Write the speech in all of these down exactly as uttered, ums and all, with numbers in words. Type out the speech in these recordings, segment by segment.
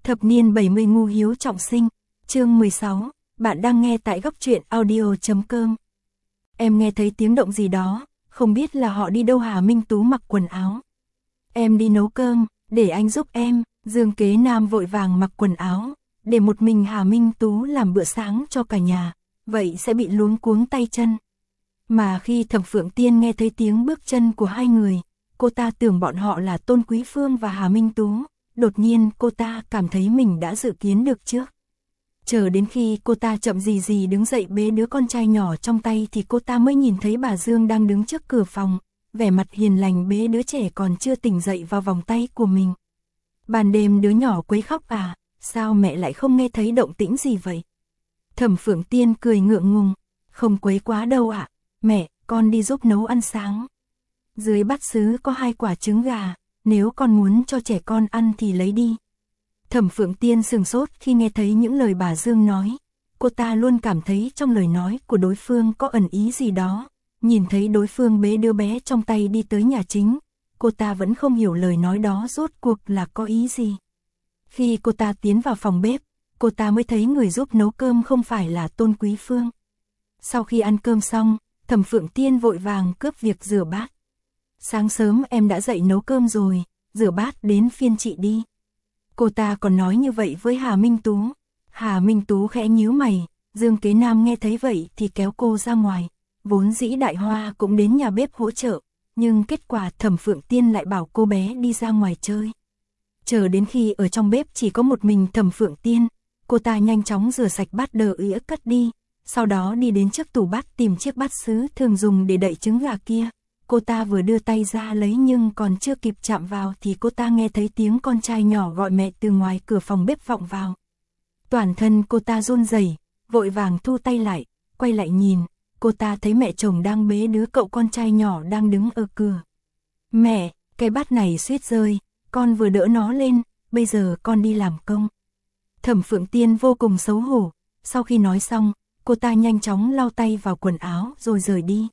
Thập niên bảy mươi ngu hiếu trọng sinh, chương mười sáu, bạn đang nghe tại góc truyện audio chấm com. Em nghe thấy tiếng động gì đó, không biết là họ đi đâu. Hà Minh Tú mặc quần áo. Em đi nấu cơm, để anh giúp em. Dương Kế Nam vội vàng mặc quần áo, để một mình Hà Minh Tú làm bữa sáng cho cả nhà, vậy sẽ bị luống cuống tay chân. Mà khi Thẩm Phượng Tiên nghe thấy tiếng bước chân của hai người, cô ta tưởng bọn họ là Tôn Quý Phương và Hà Minh Tú. Đột nhiên cô ta cảm thấy mình đã dự kiến được trước. Chờ đến khi cô ta chậm gì gì đứng dậy bế đứa con trai nhỏ trong tay thì cô ta mới nhìn thấy bà Dương đang đứng trước cửa phòng, vẻ mặt hiền lành bế đứa trẻ còn chưa tỉnh dậy vào vòng tay của mình. Ban đêm đứa nhỏ quấy khóc à, sao mẹ lại không nghe thấy động tĩnh gì vậy? Thẩm Phượng Tiên cười ngượng ngùng, không quấy quá đâu ạ, mẹ, con đi giúp nấu ăn sáng. Dưới bát sứ có hai quả trứng gà, nếu con muốn cho trẻ con ăn thì lấy đi. Thẩm Phượng Tiên sừng sốt khi nghe thấy những lời bà Dương nói. Cô ta luôn cảm thấy trong lời nói của đối phương có ẩn ý gì đó. Nhìn thấy đối phương bế đứa bé trong tay đi tới nhà chính, cô ta vẫn không hiểu lời nói đó rốt cuộc là có ý gì. Khi cô ta tiến vào phòng bếp, cô ta mới thấy người giúp nấu cơm không phải là Tôn Quý Phương. Sau khi ăn cơm xong, Thẩm Phượng Tiên vội vàng cướp việc rửa bát. Sáng sớm em đã dậy nấu cơm rồi, rửa bát đến phiên chị đi. Cô ta còn nói như vậy với Hà Minh Tú. Hà Minh Tú khẽ nhíu mày, Dương Kế Nam nghe thấy vậy thì kéo cô ra ngoài. Vốn dĩ Đại Hoa cũng đến nhà bếp hỗ trợ, nhưng kết quả Thẩm Phượng Tiên lại bảo cô bé đi ra ngoài chơi. Chờ đến khi ở trong bếp chỉ có một mình Thẩm Phượng Tiên, cô ta nhanh chóng rửa sạch bát đờ ĩa cất đi, sau đó đi đến trước tủ bát tìm chiếc bát sứ thường dùng để đậy trứng gà kia. Cô ta vừa đưa tay ra lấy nhưng còn chưa kịp chạm vào thì cô ta nghe thấy tiếng con trai nhỏ gọi mẹ từ ngoài cửa phòng bếp vọng vào. Toàn thân cô ta run rẩy, vội vàng thu tay lại, quay lại nhìn, cô ta thấy mẹ chồng đang bế đứa cậu con trai nhỏ đang đứng ở cửa. Mẹ, cái bát này suýt rơi, con vừa đỡ nó lên, bây giờ con đi làm công. Thẩm Phượng Tiên vô cùng xấu hổ, sau khi nói xong, cô ta nhanh chóng lau tay vào quần áo rồi rời đi.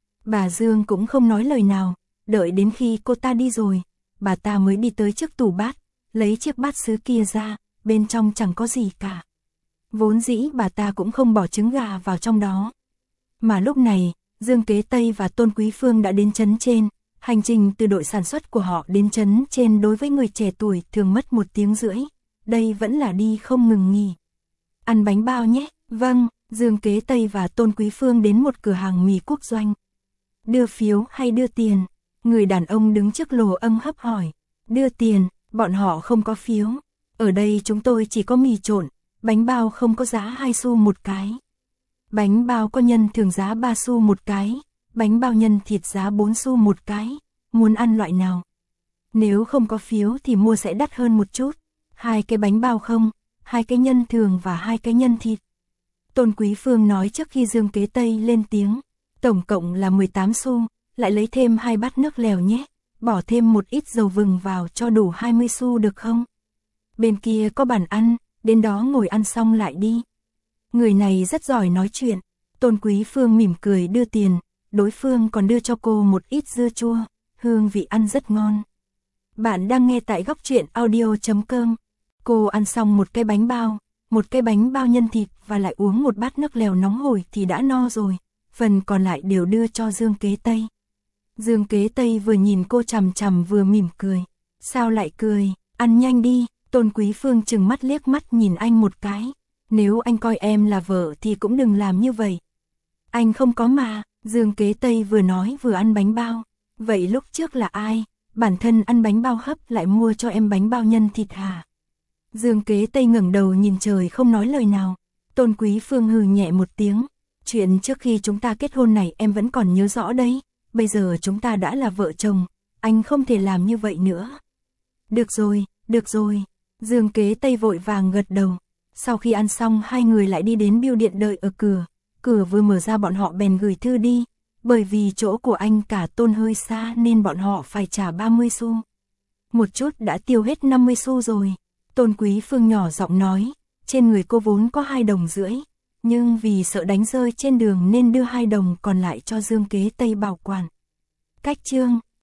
Bà Dương cũng không nói lời nào, đợi đến khi cô ta đi rồi, bà ta mới đi tới trước tủ bát, lấy chiếc bát sứ kia ra, bên trong chẳng có gì cả. Vốn dĩ bà ta cũng không bỏ trứng gà vào trong đó. Mà lúc này, Dương Kế Tây và Tôn Quý Phương đã đến trấn trên, hành trình từ đội sản xuất của họ đến trấn trên đối với người trẻ tuổi thường mất một tiếng rưỡi, đây vẫn là đi không ngừng nghỉ. Ăn bánh bao nhé, vâng, Dương Kế Tây và Tôn Quý Phương đến một cửa hàng mì quốc doanh. Đưa phiếu hay đưa tiền? Người đàn ông đứng trước lồ âm hấp hỏi. Đưa tiền, bọn họ không có phiếu. Ở đây chúng tôi chỉ có mì trộn, bánh bao không có giá hai xu một cái. Bánh bao có nhân thường giá ba xu một cái, bánh bao nhân thịt giá bốn xu một cái. Muốn ăn loại nào? Nếu không có phiếu thì mua sẽ đắt hơn một chút. Hai cái bánh bao không, hai cái nhân thường và hai cái nhân thịt. Tôn Quý Phương nói trước khi Dương Kế Tây lên tiếng. Tổng cộng là mười tám xu, lại lấy thêm hai bát nước lèo nhé, bỏ thêm một ít dầu vừng vào cho đủ hai mươi xu được không? Bên kia có bàn ăn, đến đó ngồi ăn xong lại đi. Người này rất giỏi nói chuyện. Tôn Quý Phương mỉm cười đưa tiền, đối phương còn đưa cho cô một ít dưa chua, hương vị ăn rất ngon. Bạn đang nghe tại góc truyện audio chấm com. Cô ăn xong một cái bánh bao, một cái bánh bao nhân thịt và lại uống một bát nước lèo nóng hổi thì đã no rồi. Phần còn lại đều đưa cho Dương Kế Tây. Dương Kế Tây vừa nhìn cô chằm chằm vừa mỉm cười. Sao lại cười, ăn nhanh đi. Tôn Quý Phương chừng mắt liếc mắt nhìn anh một cái. Nếu anh coi em là vợ thì cũng đừng làm như vậy. Anh không có mà. Dương Kế Tây vừa nói vừa ăn bánh bao. Vậy lúc trước là ai? Bản thân ăn bánh bao hấp lại mua cho em bánh bao nhân thịt hả? Dương Kế Tây ngẩng đầu nhìn trời không nói lời nào. Tôn Quý Phương hừ nhẹ một tiếng. Chuyện trước khi chúng ta kết hôn này em vẫn còn nhớ rõ đấy, bây giờ chúng ta đã là vợ chồng, anh không thể làm như vậy nữa. Được rồi, được rồi, Dương Kế Tây vội vàng gật đầu. Sau khi ăn xong hai người lại đi đến bưu điện đợi ở cửa, cửa vừa mở ra bọn họ bèn gửi thư đi, bởi vì chỗ của anh cả Tôn hơi xa nên bọn họ phải trả ba mươi xu. Một chút đã tiêu hết năm mươi xu rồi, Tôn Quý Phương nhỏ giọng nói, trên người cô vốn có hai đồng rưỡi. Nhưng vì sợ đánh rơi trên đường nên đưa hai đồng còn lại cho Dương Kế Tây bảo quản. Cách chương